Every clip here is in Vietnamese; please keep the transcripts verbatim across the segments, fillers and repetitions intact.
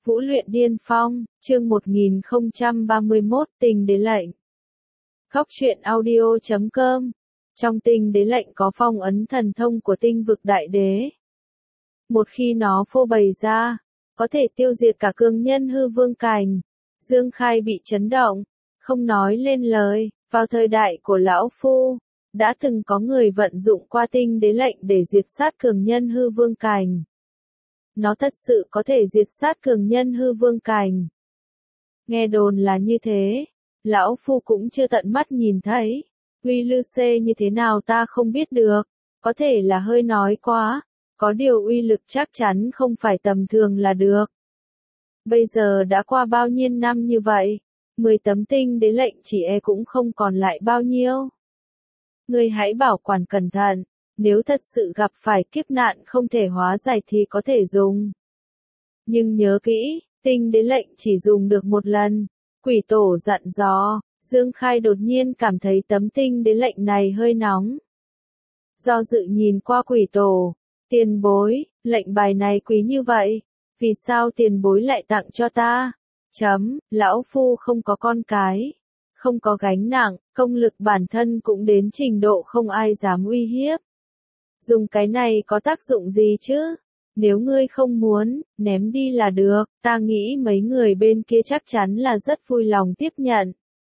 Vũ luyện điên phong, chương một nghìn không trăm ba mươi mốt, tình đế lệnh. Góc truyện audio chấm com. Trong tinh đế lệnh có phong ấn thần thông của tinh vực đại đế. Một khi nó phô bày ra, có thể tiêu diệt cả cường nhân hư vương cảnh. Dương Khai bị chấn động, không nói lên lời. Vào thời đại của lão phu, đã từng có người vận dụng qua tinh đế lệnh để diệt sát cường nhân hư vương cảnh. Nó thật sự có thể diệt sát cường nhân hư vương cảnh. Nghe đồn là như thế, lão phu cũng chưa tận mắt nhìn thấy. Uy lư xê như thế nào ta không biết được, có thể là hơi nói quá, có điều uy lực chắc chắn không phải tầm thường là được. Bây giờ đã qua bao nhiêu năm như vậy, mười tấm tinh đế lệnh chỉ e cũng không còn lại bao nhiêu. Ngươi hãy bảo quản cẩn thận. Nếu thật sự gặp phải kiếp nạn không thể hóa giải thì có thể dùng. Nhưng nhớ kỹ, tinh đế lệnh chỉ dùng được một lần. Quỷ tổ dặn dò, Dương Khai đột nhiên cảm thấy tấm tinh đế lệnh này hơi nóng. Do dự nhìn qua quỷ tổ, tiền bối, lệnh bài này quý như vậy, vì sao tiền bối lại tặng cho ta? Chấm, lão phu không có con cái, không có gánh nặng, công lực bản thân cũng đến trình độ không ai dám uy hiếp. Dùng cái này có tác dụng gì chứ? Nếu ngươi không muốn, ném đi là được, ta nghĩ mấy người bên kia chắc chắn là rất vui lòng tiếp nhận.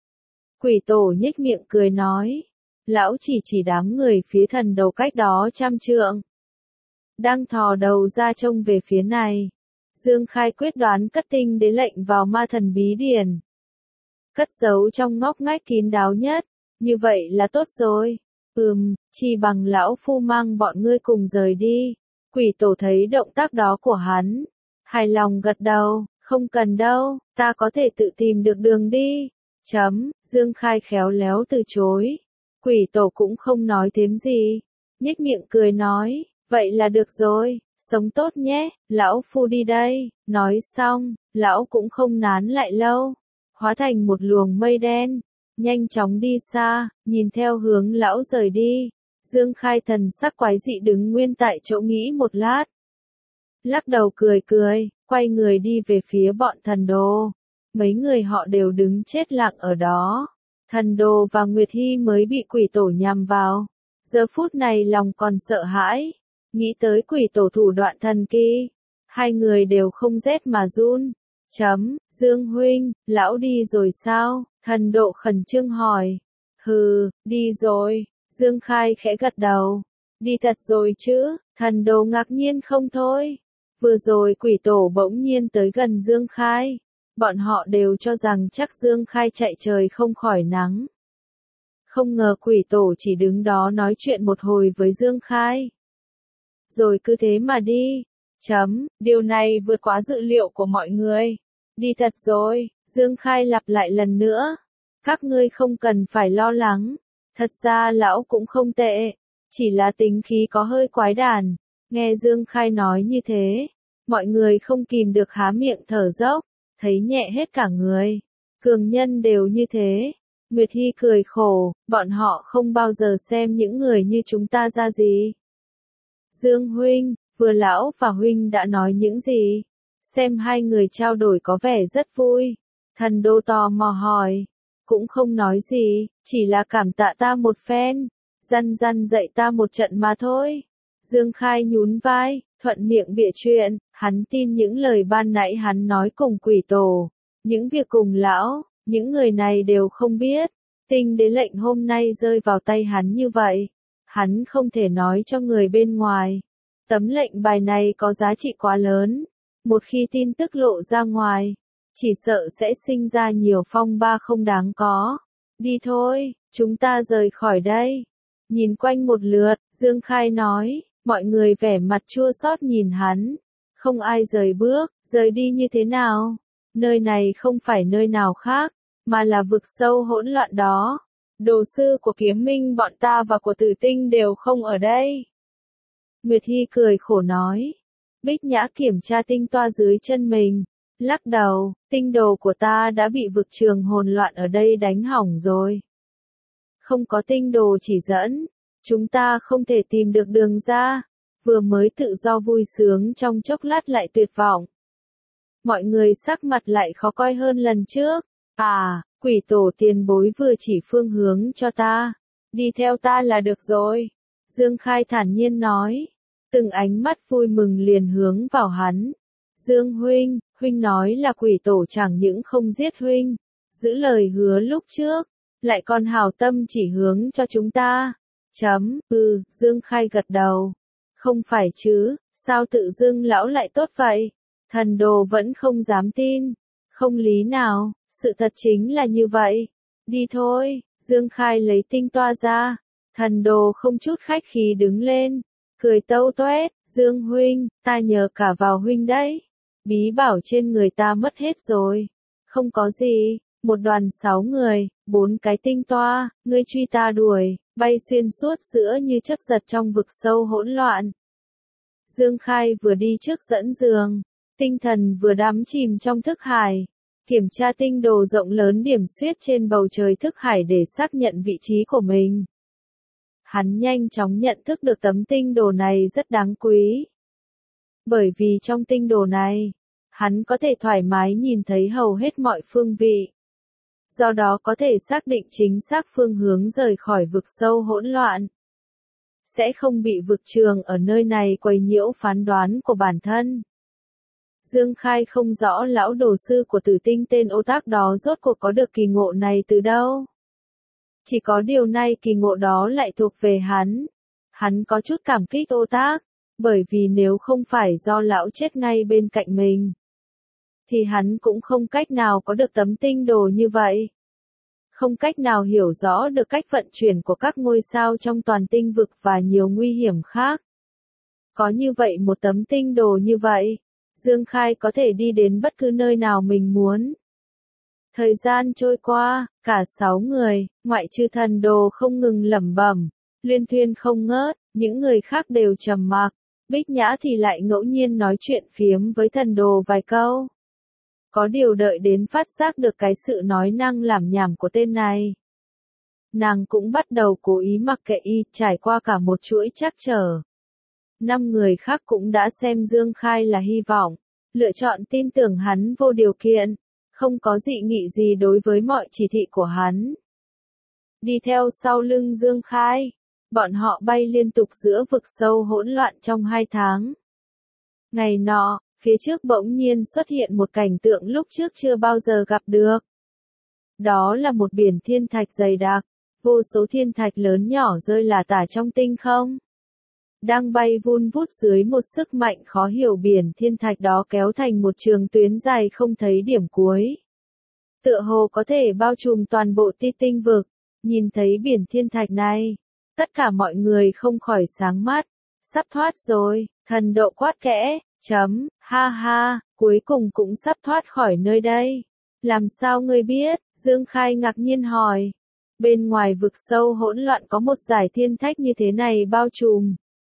Quỷ tổ nhếch miệng cười nói. Lão chỉ chỉ đám người phía thần đầu cách đó trăm trượng. Đang thò đầu ra trông về phía này. Dương Khai quyết đoán cất tinh đế lệnh vào ma thần bí điển. Cất giấu trong ngóc ngách kín đáo nhất, như vậy là tốt rồi. Ừm, chỉ bằng lão phu mang bọn ngươi cùng rời đi. Quỷ tổ thấy động tác đó của hắn, hài lòng gật đầu, không cần đâu, ta có thể tự tìm được đường đi. Chấm, Dương Khai khéo léo từ chối. Quỷ tổ cũng không nói thêm gì, nhếch miệng cười nói, vậy là được rồi, sống tốt nhé, lão phu đi đây. Nói xong, lão cũng không nán lại lâu, hóa thành một luồng mây đen. Nhanh chóng đi xa, nhìn theo hướng lão rời đi. Dương Khai thần sắc quái dị đứng nguyên tại chỗ nghĩ một lát. Lắc đầu cười cười, quay người đi về phía bọn thần đồ. Mấy người họ đều đứng chết lặng ở đó. Thần đồ và Nguyệt Hy mới bị quỷ tổ nhằm vào. Giờ phút này lòng còn sợ hãi. Nghĩ tới quỷ tổ thủ đoạn thần kỳ. Hai người đều không rét mà run. Chấm, Dương huynh, lão đi rồi sao? Thần độ khẩn trương hỏi. Hừ, đi rồi. Dương Khai khẽ gật đầu. Đi thật rồi chứ? Thần đồ ngạc nhiên không thôi. Vừa rồi quỷ tổ bỗng nhiên tới gần Dương Khai. Bọn họ đều cho rằng chắc Dương Khai chạy trời không khỏi nắng. Không ngờ quỷ tổ chỉ đứng đó nói chuyện một hồi với Dương Khai. Rồi cứ thế mà đi. Chấm, điều này vượt quá dự liệu của mọi người. Đi thật rồi. Dương Khai lặp lại lần nữa. Các ngươi không cần phải lo lắng. Thật ra lão cũng không tệ. Chỉ là tính khí có hơi quái đản. Nghe Dương Khai nói như thế. Mọi người không kìm được há miệng thở dốc. Thấy nhẹ hết cả người. Cường nhân đều như thế. Nguyệt Hy cười khổ. Bọn họ không bao giờ xem những người như chúng ta ra gì. Dương huynh, vừa lão và huynh đã nói những gì? Xem hai người trao đổi có vẻ rất vui. Thần đô tò mò hỏi. Cũng không nói gì, chỉ là cảm tạ ta một phen. Răn răn dạy ta một trận mà thôi. Dương Khai nhún vai, thuận miệng bịa chuyện. Hắn tin những lời ban nãy hắn nói cùng quỷ tổ. Những việc cùng lão, những người này đều không biết. Tinh đế lệnh hôm nay rơi vào tay hắn như vậy. Hắn không thể nói cho người bên ngoài. Tấm lệnh bài này có giá trị quá lớn. Một khi tin tức lộ ra ngoài, chỉ sợ sẽ sinh ra nhiều phong ba không đáng có. Đi thôi, chúng ta rời khỏi đây. Nhìn quanh một lượt, Dương Khai nói, mọi người vẻ mặt chua xót nhìn hắn. Không ai rời bước, rời đi như thế nào? Nơi này không phải nơi nào khác, mà là vực sâu hỗn loạn đó. Đồ sư của kiếm minh bọn ta và của tử tinh đều không ở đây. Nguyệt Hy cười khổ nói. Bích Nhã kiểm tra tinh toa dưới chân mình. Lắc đầu, tinh đồ của ta đã bị vực trường hồn loạn ở đây đánh hỏng rồi. Không có tinh đồ chỉ dẫn, chúng ta không thể tìm được đường ra. Vừa mới tự do vui sướng trong chốc lát lại tuyệt vọng. mọi người sắc mặt lại khó coi hơn lần trước. À, quỷ tổ tiền bối vừa chỉ phương hướng cho ta. Đi theo ta là được rồi. Dương Khai thản nhiên nói. Từng ánh mắt vui mừng liền hướng vào hắn. Dương huynh, huynh nói là quỷ tổ chẳng những không giết huynh, giữ lời hứa lúc trước, lại còn hảo tâm chỉ hướng cho chúng ta. Chấm, ừ, Dương Khai gật đầu. Không phải chứ, sao tự dưng lão lại tốt vậy? Thần đồ vẫn không dám tin. Không lý nào, sự thật chính là như vậy. Đi thôi, Dương Khai lấy tinh toa ra. Thần đồ không chút khách khí đứng lên, cười tâu toét, Dương huynh, ta nhờ cả vào huynh đấy. Bí bảo trên người ta mất hết rồi. Không có gì, một đoàn sáu người, bốn cái tinh toa, ngươi truy ta đuổi, bay xuyên suốt giữa như chớp giật trong vực sâu hỗn loạn. Dương Khai vừa đi trước dẫn đường, tinh thần vừa đắm chìm trong thức hải, kiểm tra tinh đồ rộng lớn điểm xuyết trên bầu trời thức hải để xác nhận vị trí của mình. Hắn nhanh chóng nhận thức được tấm tinh đồ này rất đáng quý. Bởi vì trong tinh đồ này, hắn có thể thoải mái nhìn thấy hầu hết mọi phương vị. Do đó có thể xác định chính xác phương hướng rời khỏi vực sâu hỗn loạn. Sẽ không bị vực trường ở nơi này quấy nhiễu phán đoán của bản thân. Dương Khai không rõ lão đồ sư của tử tinh tên ô tác đó rốt cuộc có được kỳ ngộ này từ đâu. Chỉ có điều này kỳ ngộ đó lại thuộc về hắn. Hắn có chút cảm kích ô tác, bởi vì nếu không phải do lão chết ngay bên cạnh mình, thì hắn cũng không cách nào có được tấm tinh đồ như vậy. Không cách nào hiểu rõ được cách vận chuyển của các ngôi sao trong toàn tinh vực và nhiều nguy hiểm khác. Có như vậy một tấm tinh đồ như vậy, Dương Khai có thể đi đến bất cứ nơi nào mình muốn. Thời gian trôi qua, cả sáu người, ngoại trừ thần đồ không ngừng lẩm bẩm, liên thuyên không ngớt, những người khác đều trầm mặc. Bích Nhã thì lại ngẫu nhiên nói chuyện phiếm với thần đồ vài câu. Có điều đợi đến phát giác được cái sự nói năng làm nhảm của tên này, nàng cũng bắt đầu cố ý mặc kệ y, trải qua cả một chuỗi trắc trở. Năm người khác cũng đã xem Dương Khai là hy vọng, lựa chọn tin tưởng hắn vô điều kiện, không có dị nghị gì đối với mọi chỉ thị của hắn. Đi theo sau lưng Dương Khai, bọn họ bay liên tục giữa vực sâu hỗn loạn trong hai tháng. Ngày nọ, phía trước bỗng nhiên xuất hiện một cảnh tượng lúc trước chưa bao giờ gặp được. Đó là một biển thiên thạch dày đặc, vô số thiên thạch lớn nhỏ rơi lả tả trong tinh không. Đang bay vun vút dưới một sức mạnh khó hiểu, biển thiên thạch đó kéo thành một trường tuyến dài không thấy điểm cuối. Tựa hồ có thể bao trùm toàn bộ ti tinh vực. Nhìn thấy biển thiên thạch này, tất cả mọi người không khỏi sáng mắt. Sắp thoát rồi, thần độ quát kẽ, chấm, ha ha, cuối cùng cũng sắp thoát khỏi nơi đây. Làm sao ngươi biết? Dương Khai ngạc nhiên hỏi. Bên ngoài vực sâu hỗn loạn có một dải thiên thạch như thế này bao trùm.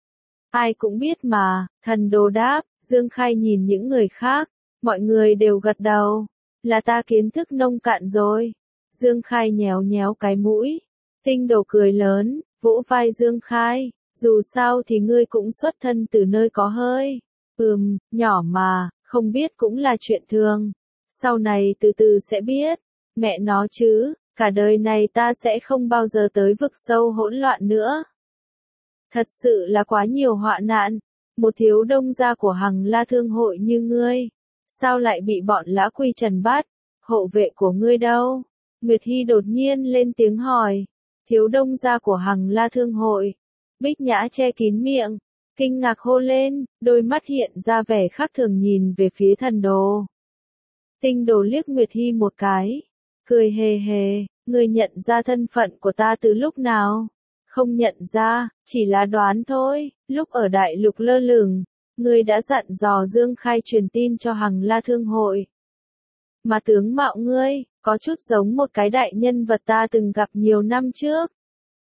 Ai cũng biết mà, thần đồ đáp. Dương Khai nhìn những người khác, mọi người đều gật đầu. Là ta kiến thức nông cạn rồi. Dương Khai nhéo nhéo cái mũi. Tinh đồ cười lớn, vỗ vai Dương Khai. Dù sao thì ngươi cũng xuất thân từ nơi có hơi. Ừm, nhỏ mà, không biết cũng là chuyện thường. Sau này từ từ sẽ biết. Mẹ nó chứ, cả đời này ta sẽ không bao giờ tới vực sâu hỗn loạn nữa. Thật sự là quá nhiều họa nạn. Một thiếu đông gia của Hằng La Thương hội như ngươi, sao lại bị bọn Lã Quy Trần bắt? Hộ vệ của ngươi đâu? Nguyệt Hy đột nhiên lên tiếng hỏi. Thiếu đông gia của Hằng La Thương hội. Bích Nhã che kín miệng, kinh ngạc hô lên, đôi mắt hiện ra vẻ khác thường nhìn về phía thần đồ. Tinh đồ liếc Nguyệt Hy một cái, cười hề hề, ngươi nhận ra thân phận của ta từ lúc nào? Không nhận ra, chỉ là đoán thôi. Lúc ở đại lục lơ lửng, ngươi đã dặn dò Dương Khai truyền tin cho Hằng La Thương hội. Mà tướng mạo ngươi, có chút giống một cái đại nhân vật ta từng gặp nhiều năm trước.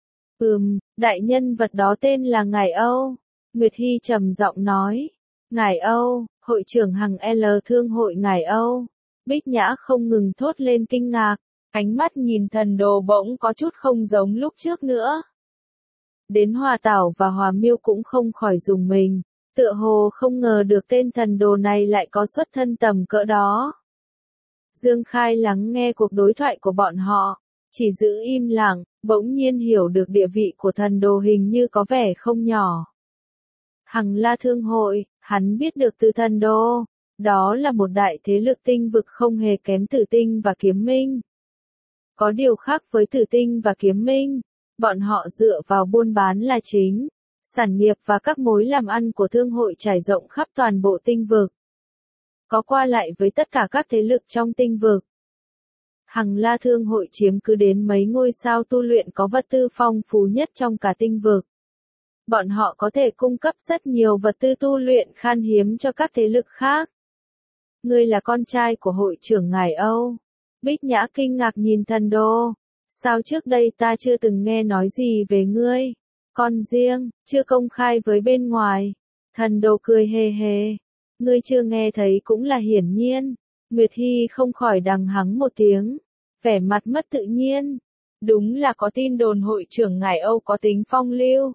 Ừm, đại nhân vật đó tên là Ngải Âu. Nguyệt Hy trầm giọng nói. Ngải Âu, hội trưởng Hằng L Thương hội Ngải Âu. Bích Nhã không ngừng thốt lên kinh ngạc, ánh mắt nhìn thần đồ bỗng có chút không giống lúc trước nữa. Đến Hòa Tảo và Hòa Miêu cũng không khỏi rùng mình, Tựa hồ không ngờ được tên thần đồ này lại có xuất thân tầm cỡ đó. Dương Khai lắng nghe cuộc đối thoại của bọn họ, chỉ giữ im lặng, bỗng nhiên hiểu được địa vị của thần đồ hình như có vẻ không nhỏ. Hằng La Thương Hội, hắn biết được từ thần đô, đó là một đại thế lực tinh vực không hề kém Tử Tinh và Kiếm Minh. Có điều khác với Tử Tinh và Kiếm Minh, bọn họ dựa vào buôn bán là chính, sản nghiệp và các mối làm ăn của thương hội trải rộng khắp toàn bộ tinh vực. Có qua lại với tất cả các thế lực trong tinh vực. Hằng La Thương Hội chiếm cứ đến mấy ngôi sao tu luyện có vật tư phong phú nhất trong cả tinh vực. Bọn họ có thể cung cấp rất nhiều vật tư tu luyện khan hiếm cho các thế lực khác. Ngươi là con trai của hội trưởng Ngải Âu. Bích Nhã kinh ngạc nhìn thần đô. Sao trước đây ta chưa từng nghe nói gì về ngươi? Con riêng, chưa công khai với bên ngoài. Thần đô cười hề hề. Ngươi chưa nghe thấy cũng là hiển nhiên. Nguyệt Hy không khỏi đằng hắng một tiếng. Vẻ mặt mất tự nhiên. Đúng là có tin đồn hội trưởng Ngải Âu có tính phong lưu.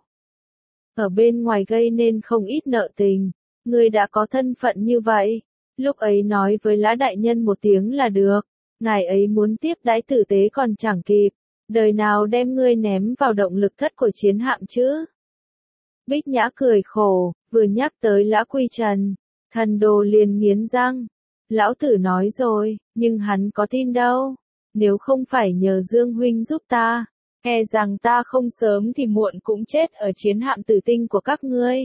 Ở bên ngoài gây nên không ít nợ tình. Ngươi đã có thân phận như vậy. Lúc ấy nói với Lã đại nhân một tiếng là được. Ngài ấy muốn tiếp đãi tử tế còn chẳng kịp. Đời nào đem ngươi ném vào động lực thất của chiến hạm chứ? Bích Nhã cười khổ, vừa nhắc tới Lã Quy Trần. Thần đồ liền nghiến răng. Lão tử nói rồi, nhưng hắn có tin đâu. Nếu không phải nhờ Dương Huynh giúp ta, e rằng ta không sớm thì muộn cũng chết ở chiến hạm tử tinh của các ngươi.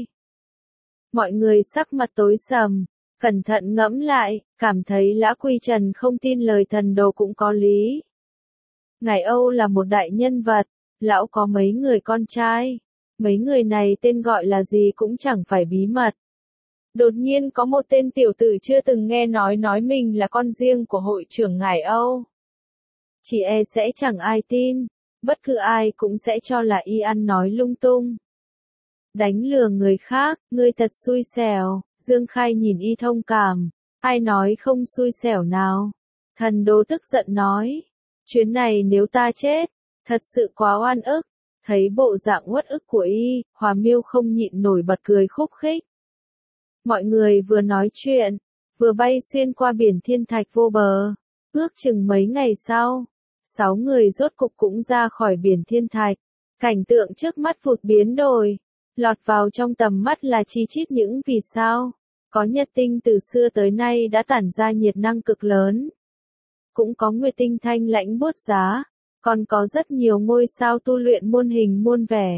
Mọi người sắc mặt tối sầm, cẩn thận ngẫm lại, cảm thấy Lã Quy Trần không tin lời thần đồ cũng có lý. Ngải Âu là một đại nhân vật, lão có mấy người con trai. Mấy người này tên gọi là gì cũng chẳng phải bí mật. Đột nhiên có một tên tiểu tử chưa từng nghe nói nói mình là con riêng của hội trưởng Ngải Âu. Chỉ e sẽ chẳng ai tin, bất cứ ai cũng sẽ cho là y ăn nói lung tung. Đánh lừa người khác, ngươi thật xui xẻo. Dương Khai nhìn y thông cảm. Ai nói không xui xẻo nào? Thần đô tức giận nói. Chuyến này nếu ta chết, thật sự quá oan ức. Thấy bộ dạng uất ức của y, Hòa Miêu không nhịn nổi bật cười khúc khích. Mọi người vừa nói chuyện, vừa bay xuyên qua biển thiên thạch vô bờ. Ước chừng mấy ngày sau, sáu người rốt cục cũng ra khỏi biển thiên thạch. Cảnh tượng trước mắt vụt biến đổi. Lọt vào trong tầm mắt là chi chít những vì sao. Có nhật tinh từ xưa tới nay đã tản ra nhiệt năng cực lớn. Cũng có nguyệt tinh thanh lãnh buốt giá. Còn có rất nhiều ngôi sao tu luyện muôn hình muôn vẻ.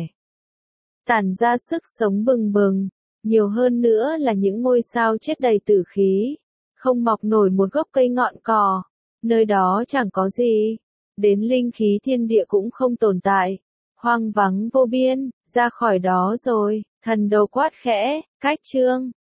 Tản ra sức sống bừng bừng. Nhiều hơn nữa là những ngôi sao chết đầy tử khí. Không mọc nổi một gốc cây ngọn cỏ. Nơi đó chẳng có gì. Đến linh khí thiên địa cũng không tồn tại. Hoang vắng vô biên, ra khỏi đó rồi. Thần đầu quát khẽ, cách chương.